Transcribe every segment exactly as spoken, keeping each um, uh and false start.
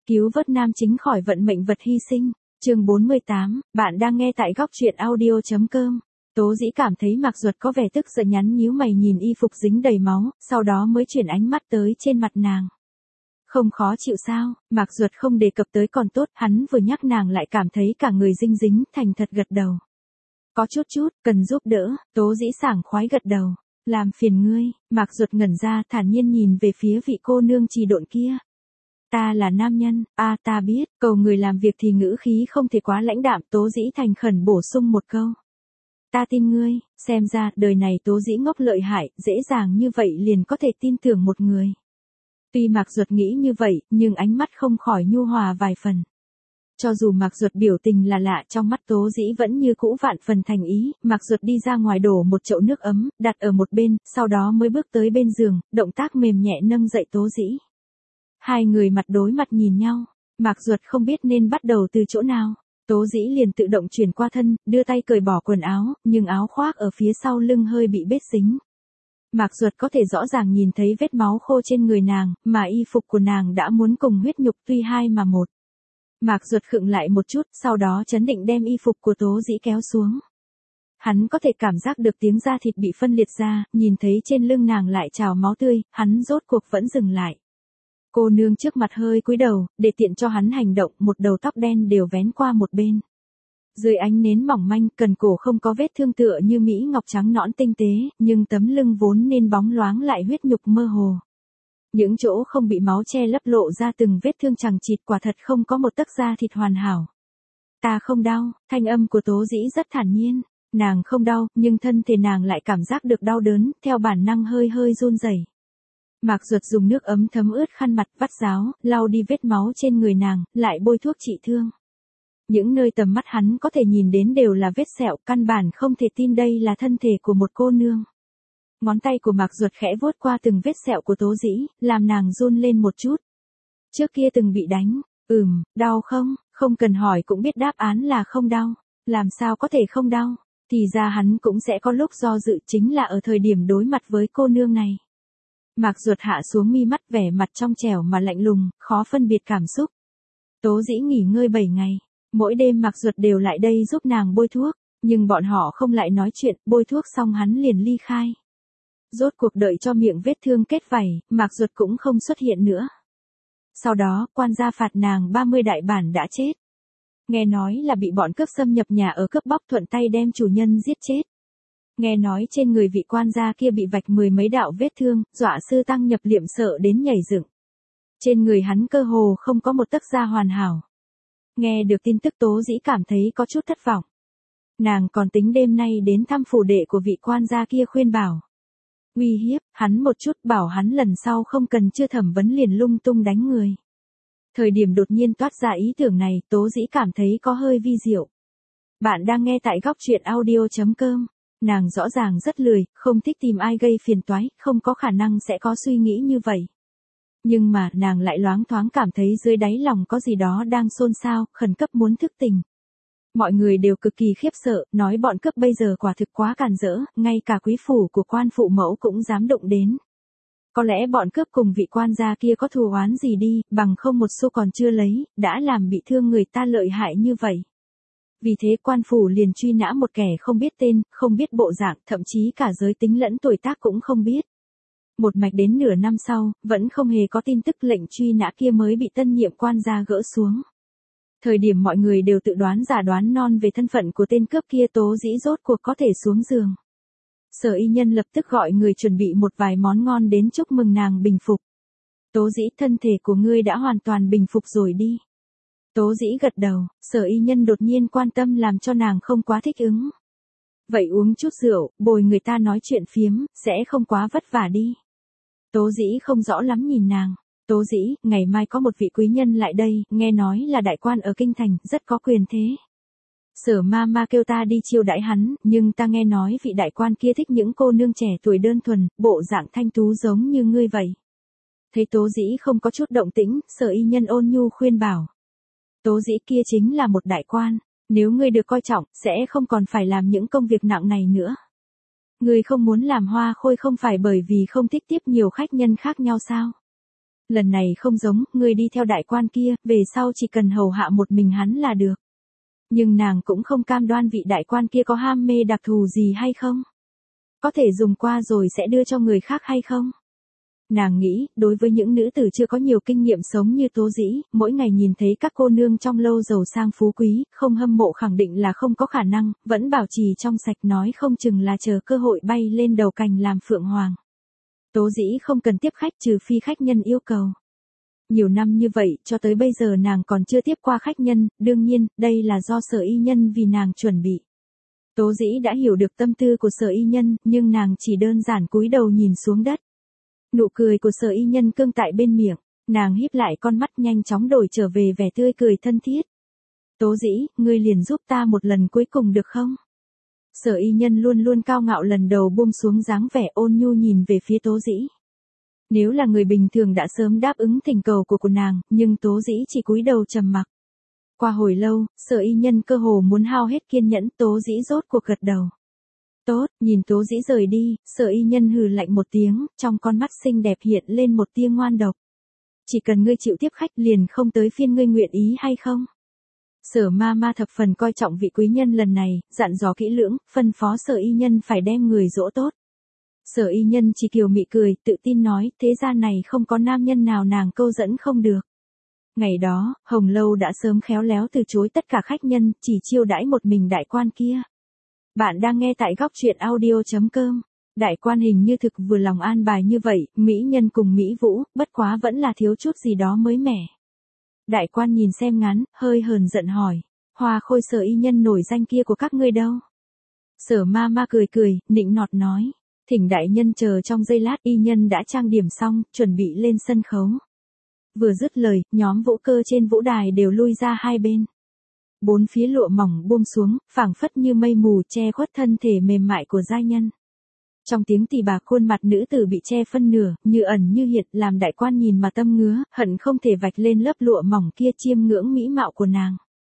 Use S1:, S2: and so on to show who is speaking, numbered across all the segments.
S1: Cứu vớt nam chính khỏi vận mệnh vật hy sinh. Chương bốn mươi tám, bạn đang nghe tại góc truyện audio chấm com. Tố Dĩ cảm thấy Mạc Duật có vẻ tức giận, nhắn nhíu mày nhìn y phục dính đầy máu, sau đó mới chuyển ánh mắt tới trên mặt nàng. Không khó chịu sao? Mạc Duật không đề cập tới còn tốt, hắn vừa nhắc nàng lại cảm thấy cả người dinh dính, thành thật gật đầu. Có chút chút, cần giúp đỡ. Tố Dĩ sảng khoái gật đầu. Làm phiền ngươi. Mạc Duật ngẩn ra, thản nhiên nhìn về phía vị cô nương trì độn kia. Ta là nam nhân. A à, ta biết. Cầu người làm việc thì ngữ khí không thể quá lãnh đạm. Tố Dĩ thành khẩn bổ sung một câu. Ta tin ngươi. Xem ra đời này Tố Dĩ ngốc lợi hại, dễ dàng như vậy liền có thể tin tưởng một người. Tuy Mạc Duật nghĩ như vậy, nhưng ánh mắt không khỏi nhu hòa vài phần. Cho dù Mạc Duật biểu tình là lạ, trong mắt Tố Dĩ vẫn như cũ vạn phần thành ý. Mạc Duật đi ra ngoài đổ một chậu nước ấm, đặt ở một bên, sau đó mới bước tới bên giường, động tác mềm nhẹ nâng dậy Tố Dĩ. Hai người mặt đối mặt nhìn nhau, Mạc Duật không biết nên bắt đầu từ chỗ nào. Tố Dĩ liền tự động chuyển qua thân, đưa tay cởi bỏ quần áo, nhưng áo khoác ở phía sau lưng hơi bị bết xính. Mạc Duật có thể rõ ràng nhìn thấy vết máu khô trên người nàng, mà y phục của nàng đã muốn cùng huyết nhục tuy hai mà một. Mạc Duật khựng lại một chút, sau đó chấn định đem y phục của Tố Dĩ kéo xuống. Hắn có thể cảm giác được tiếng da thịt bị phân liệt ra, nhìn thấy trên lưng nàng lại trào máu tươi, hắn rốt cuộc vẫn dừng lại. Cô nương trước mặt hơi cúi đầu, để tiện cho hắn hành động, một đầu tóc đen đều vén qua một bên. Dưới ánh nến mỏng manh, cần cổ không có vết thương tựa như mỹ ngọc trắng nõn tinh tế, nhưng tấm lưng vốn nên bóng loáng lại huyết nhục mơ hồ. Những chỗ không bị máu che lấp lộ ra từng vết thương chằng chịt, quả thật không có một tấc da thịt hoàn hảo. Ta không đau. Thanh âm của Tố Dĩ rất thản nhiên. Nàng không đau, nhưng thân thể nàng lại cảm giác được đau đớn, theo bản năng hơi hơi run rẩy. Mạc Duật dùng nước ấm thấm ướt khăn mặt, vắt ráo, lau đi vết máu trên người nàng, lại bôi thuốc trị thương. Những nơi tầm mắt hắn có thể nhìn đến đều là vết sẹo, căn bản không thể tin đây là thân thể của một cô nương. Ngón tay của Mạc Duật khẽ vuốt qua từng vết sẹo của Tố Dĩ, làm nàng run lên một chút. Trước kia từng bị đánh. Ừm, đau không? Không cần hỏi cũng biết đáp án là không đau. Làm sao có thể không đau? Thì ra hắn cũng sẽ có lúc do dự, chính là ở thời điểm đối mặt với cô nương này. Mạc Duật hạ xuống mi mắt, vẻ mặt trong trẻo mà lạnh lùng, khó phân biệt cảm xúc. Tố Dĩ nghỉ ngơi bảy ngày. Mỗi đêm Mạc Duật đều lại đây giúp nàng bôi thuốc, nhưng bọn họ không lại nói chuyện, bôi thuốc xong hắn liền ly khai. Rốt cuộc đợi cho miệng vết thương kết vảy, Mạc Duật cũng không xuất hiện nữa. Sau đó, quan gia phạt nàng ba mươi đại bản đã chết. Nghe nói là bị bọn cướp xâm nhập nhà ở cướp bóc, thuận tay đem chủ nhân giết chết. Nghe nói trên người vị quan gia kia bị vạch mười mấy đạo vết thương, dọa sư tăng nhập liệm sợ đến nhảy dựng. Trên người hắn cơ hồ không có một tấc da hoàn hảo. Nghe được tin tức Tố Dĩ cảm thấy có chút thất vọng. Nàng còn tính đêm nay đến thăm phủ đệ của vị quan gia kia khuyên bảo. Uy hiếp, hắn một chút, bảo hắn lần sau không cần chưa thẩm vấn liền lung tung đánh người. Thời điểm đột nhiên toát ra ý tưởng này, Tố Dĩ cảm thấy có hơi vi diệu. Bạn đang nghe tại góc truyện audio chấm com. Nàng rõ ràng rất lười, không thích tìm ai gây phiền toái, không có khả năng sẽ có suy nghĩ như vậy. Nhưng mà, nàng lại loáng thoáng cảm thấy dưới đáy lòng có gì đó đang xôn xao, khẩn cấp muốn thức tỉnh. Mọi người đều cực kỳ khiếp sợ, nói bọn cướp bây giờ quả thực quá càn rỡ, ngay cả quý phủ của quan phụ mẫu cũng dám động đến. Có lẽ bọn cướp cùng vị quan gia kia có thù oán gì đi, bằng không một xu còn chưa lấy, đã làm bị thương người ta lợi hại như vậy. Vì thế quan phủ liền truy nã một kẻ không biết tên, không biết bộ dạng, thậm chí cả giới tính lẫn tuổi tác cũng không biết. Một mạch đến nửa năm sau, vẫn không hề có tin tức, lệnh truy nã kia mới bị tân nhiệm quan gia gỡ xuống. Thời điểm mọi người đều tự đoán giả đoán non về thân phận của tên cướp kia, Tố Dĩ rốt cuộc có thể xuống giường. Sở y nhân lập tức gọi người chuẩn bị một vài món ngon đến chúc mừng nàng bình phục. Tố Dĩ, thân thể của ngươi đã hoàn toàn bình phục rồi đi. Tố Dĩ gật đầu, sở y nhân đột nhiên quan tâm làm cho nàng không quá thích ứng. Vậy uống chút rượu, bồi người ta nói chuyện phiếm, sẽ không quá vất vả đi. Tố Dĩ không rõ lắm nhìn nàng. Tố Dĩ, ngày mai có một vị quý nhân lại đây, nghe nói là đại quan ở kinh thành, rất có quyền thế. Sở ma ma kêu ta đi chiêu đãi hắn, nhưng ta nghe nói vị đại quan kia thích những cô nương trẻ tuổi đơn thuần, bộ dạng thanh tú giống như ngươi vậy. Thấy Tố Dĩ không có chút động tĩnh, sở y nhân ôn nhu khuyên bảo. Tố Dĩ, kia chính là một đại quan, nếu ngươi được coi trọng, sẽ không còn phải làm những công việc nặng này nữa. Ngươi không muốn làm hoa khôi không phải bởi vì không thích tiếp nhiều khách nhân khác nhau sao? Lần này không giống, ngươi đi theo đại quan kia, về sau chỉ cần hầu hạ một mình hắn là được. Nhưng nàng cũng không cam đoan vị đại quan kia có ham mê đặc thù gì hay không. Có thể dùng qua rồi sẽ đưa cho người khác hay không. Nàng nghĩ, đối với những nữ tử chưa có nhiều kinh nghiệm sống như Tố Dĩ, mỗi ngày nhìn thấy các cô nương trong lâu giàu sang phú quý, không hâm mộ khẳng định là không có khả năng, vẫn bảo trì trong sạch nói không chừng là chờ cơ hội bay lên đầu cành làm phượng hoàng. Tố Dĩ không cần tiếp khách trừ phi khách nhân yêu cầu. Nhiều năm như vậy, cho tới bây giờ nàng còn chưa tiếp qua khách nhân, đương nhiên, đây là do Sở Y Nhân vì nàng chuẩn bị. Tố Dĩ đã hiểu được tâm tư của Sở Y Nhân, nhưng nàng chỉ đơn giản cúi đầu nhìn xuống đất. Nụ cười của Sở Y Nhân cương tại bên miệng, nàng híp lại con mắt nhanh chóng đổi trở về vẻ tươi cười thân thiết. Tố Dĩ, ngươi liền giúp ta một lần cuối cùng được không? Sở Y Nhân luôn luôn cao ngạo lần đầu buông xuống dáng vẻ ôn nhu nhìn về phía Tố Dĩ. Nếu là người bình thường đã sớm đáp ứng thỉnh cầu của của nàng, nhưng Tố Dĩ chỉ cúi đầu trầm mặc. Qua hồi lâu, Sở Y Nhân cơ hồ muốn hao hết kiên nhẫn, Tố Dĩ rốt cuộc gật đầu. Tốt, nhìn Tố Dĩ rời đi, Sở Y Nhân hừ lạnh một tiếng, trong con mắt xinh đẹp hiện lên một tia ngoan độc. Chỉ cần ngươi chịu tiếp khách liền không tới phiên ngươi nguyện ý hay không? Sở ma ma thập phần coi trọng vị quý nhân lần này, dặn dò kỹ lưỡng, phân phó Sở Y Nhân phải đem người dỗ tốt. Sở Y Nhân chỉ kiều mị cười, tự tin nói, thế gian này không có nam nhân nào nàng câu dẫn không được. Ngày đó, Hồng Lâu đã sớm khéo léo từ chối tất cả khách nhân, chỉ chiêu đãi một mình đại quan kia. Bạn đang nghe tại góc truyện audio chấm com. Đại quan hình như thực vừa lòng an bài như vậy, mỹ nhân cùng mỹ vũ, bất quá vẫn là thiếu chút gì đó mới mẻ. Đại quan nhìn xem ngắn, hơi hờn giận hỏi, Hoa Khôi Sở Y Nhân nổi danh kia của các ngươi đâu? Sở ma ma cười cười, nịnh nọt nói, thỉnh đại nhân chờ trong giây lát. Y nhân đã trang điểm xong, chuẩn bị lên sân khấu. Vừa dứt lời, nhóm vũ cơ trên vũ đài đều lui ra hai bên. Bốn phía lụa mỏng buông xuống, phảng phất như mây mù che khuất thân thể mềm mại của giai nhân. Trong tiếng tỳ bà khuôn mặt nữ tử bị che phân nửa, như ẩn như hiện, làm đại quan nhìn mà tâm ngứa, hận không thể vạch lên lớp lụa mỏng kia chiêm ngưỡng mỹ mạo của nàng.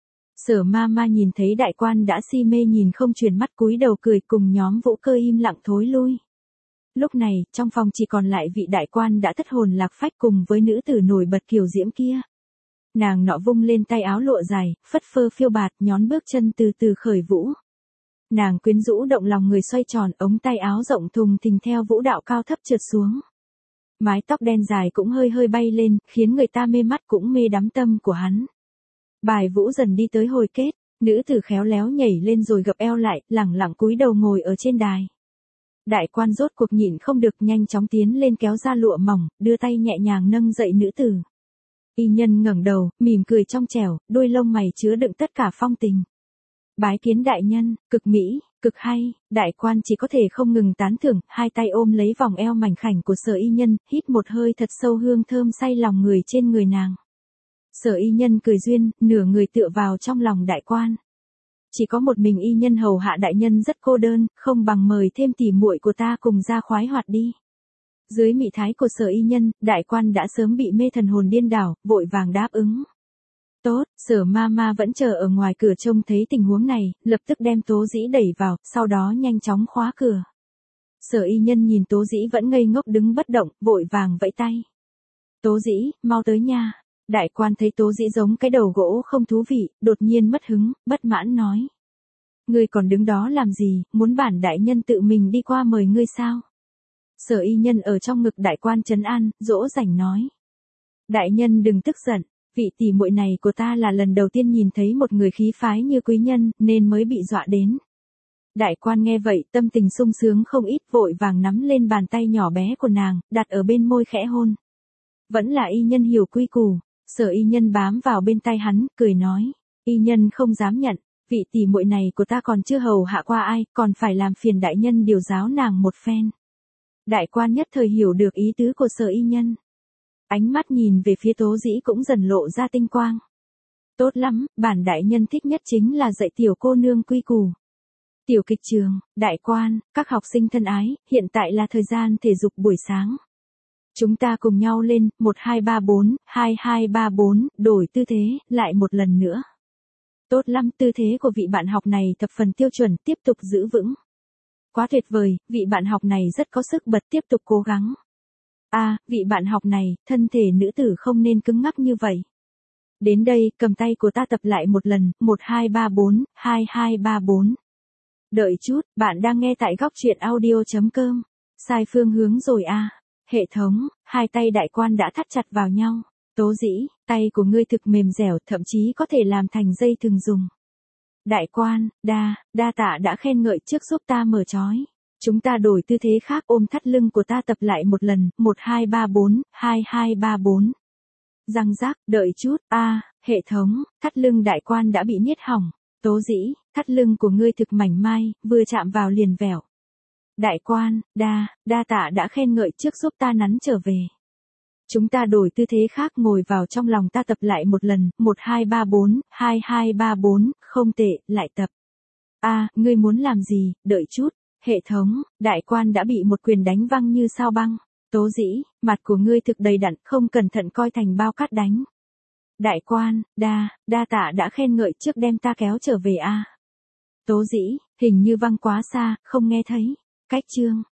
S1: Sở ma ma nhìn thấy đại quan đã si mê nhìn không chuyển mắt cúi đầu cười, cùng nhóm vũ cơ im lặng thối lui. Lúc này, trong phòng chỉ còn lại vị đại quan đã thất hồn lạc phách cùng với nữ tử nổi bật kiều diễm kia. Nàng nọ vung lên tay áo lụa dài, phất phơ phiêu bạt, nhón bước chân từ từ khởi vũ. Nàng quyến rũ động lòng người xoay tròn, ống tay áo rộng thùng thình theo vũ đạo cao thấp trượt xuống. Mái tóc đen dài cũng hơi hơi bay lên, khiến người ta mê mắt cũng mê đắm tâm của hắn. Bài vũ dần đi tới hồi kết, nữ tử khéo léo nhảy lên rồi gập eo lại, lẳng lặng cúi đầu ngồi ở trên đài. Đại quan rốt cuộc nhịn không được, nhanh chóng tiến lên kéo ra lụa mỏng, đưa tay nhẹ nhàng nâng dậy nữ tử. Y nhân ngẩng đầu, mỉm cười trong trẻo, đôi lông mày chứa đựng tất cả phong tình. Bái kiến đại nhân, cực mỹ, cực hay. Đại quan chỉ có thể không ngừng tán thưởng, hai tay ôm lấy vòng eo mảnh khảnh của Sở Y Nhân, hít một hơi thật sâu hương thơm say lòng người trên người nàng. Sở Y Nhân cười duyên, nửa người tựa vào trong lòng đại quan. Chỉ có một mình y nhân hầu hạ đại nhân rất cô đơn, không bằng mời thêm tỉ muội của ta cùng ra khoái hoạt đi. Dưới mị thái của Sở Y Nhân, đại quan đã sớm bị mê thần hồn điên đảo, vội vàng đáp ứng. Tốt, Sở ma ma vẫn chờ ở ngoài cửa trông thấy tình huống này, lập tức đem Tố Dĩ đẩy vào, sau đó nhanh chóng khóa cửa. Sở Y Nhân nhìn Tố Dĩ vẫn ngây ngốc đứng bất động, vội vàng vẫy tay. Tố Dĩ, mau tới nha. Đại quan thấy Tố Dĩ giống cái đầu gỗ không thú vị, đột nhiên mất hứng, bất mãn nói. Ngươi còn đứng đó làm gì, muốn bản đại nhân tự mình đi qua mời ngươi sao? Sở Y Nhân ở trong ngực đại quan trấn an, dỗ dành nói. Đại nhân đừng tức giận, vị tỷ muội này của ta là lần đầu tiên nhìn thấy một người khí phái như quý nhân, nên mới bị dọa đến. Đại quan nghe vậy, tâm tình sung sướng không ít, vội vàng nắm lên bàn tay nhỏ bé của nàng, đặt ở bên môi khẽ hôn. Vẫn là Y nhân hiểu quy củ. Sở Y Nhân bám vào bên tay hắn, cười nói. Y nhân không dám nhận, vị tỷ muội này của ta còn chưa hầu hạ qua ai, còn phải làm phiền đại nhân điều giáo nàng một phen. Đại quan nhất thời hiểu được ý tứ của Sở Y Nhân. Ánh mắt nhìn về phía Tố Dĩ cũng dần lộ ra tinh quang. Tốt lắm, bản đại nhân thích nhất chính là dạy tiểu cô nương quy củ. Tiểu kịch trường, đại quan, các học sinh thân ái, hiện tại là thời gian thể dục buổi sáng. Chúng ta cùng nhau lên, một hai ba bốn, hai hai ba bốn, đổi tư thế, lại một lần nữa. Tốt lắm, tư thế của vị bạn học này thập phần tiêu chuẩn, tiếp tục giữ vững. Quá tuyệt vời, vị bạn học này rất có sức bật, tiếp tục cố gắng. À, vị bạn học này, thân thể nữ tử không nên cứng ngắc như vậy. Đến đây, cầm tay của ta tập lại một lần, một hai ba bốn, hai hai ba bốn. Đợi chút, bạn đang nghe tại góc truyện audio.com. Sai phương hướng rồi à. Hệ thống, hai tay đại quan đã thắt chặt vào nhau. Tố dĩ, tay của ngươi thực mềm dẻo, thậm chí có thể làm thành dây thừng dùng. Đại quan, đa, đa tạ đã khen ngợi trước giúp ta mở trói. Chúng ta đổi tư thế khác, ôm thắt lưng của ta tập lại một lần, một hai ba bốn, hai hai ba bốn. Răng rác, đợi chút, a, hệ thống, thắt lưng đại quan đã bị niết hỏng. Tố dĩ, thắt lưng của ngươi thực mảnh mai, vừa chạm vào liền vẹo. Đại quan, đa, đa tạ đã khen ngợi trước giúp ta nắn trở về. Chúng ta đổi tư thế khác, ngồi vào trong lòng ta tập lại một lần, một hai ba bốn, hai hai ba bốn, không tệ, lại tập. A, ngươi muốn làm gì, đợi chút, hệ thống, đại quan đã bị một quyền đánh văng như sao băng. Tố dĩ, mặt của ngươi thực đầy đặn, không cẩn thận coi thành bao cát đánh. Đại quan, đa, đa tạ đã khen ngợi trước đem ta kéo trở về a. Tố dĩ, hình như văng quá xa, không nghe thấy. Cách chương,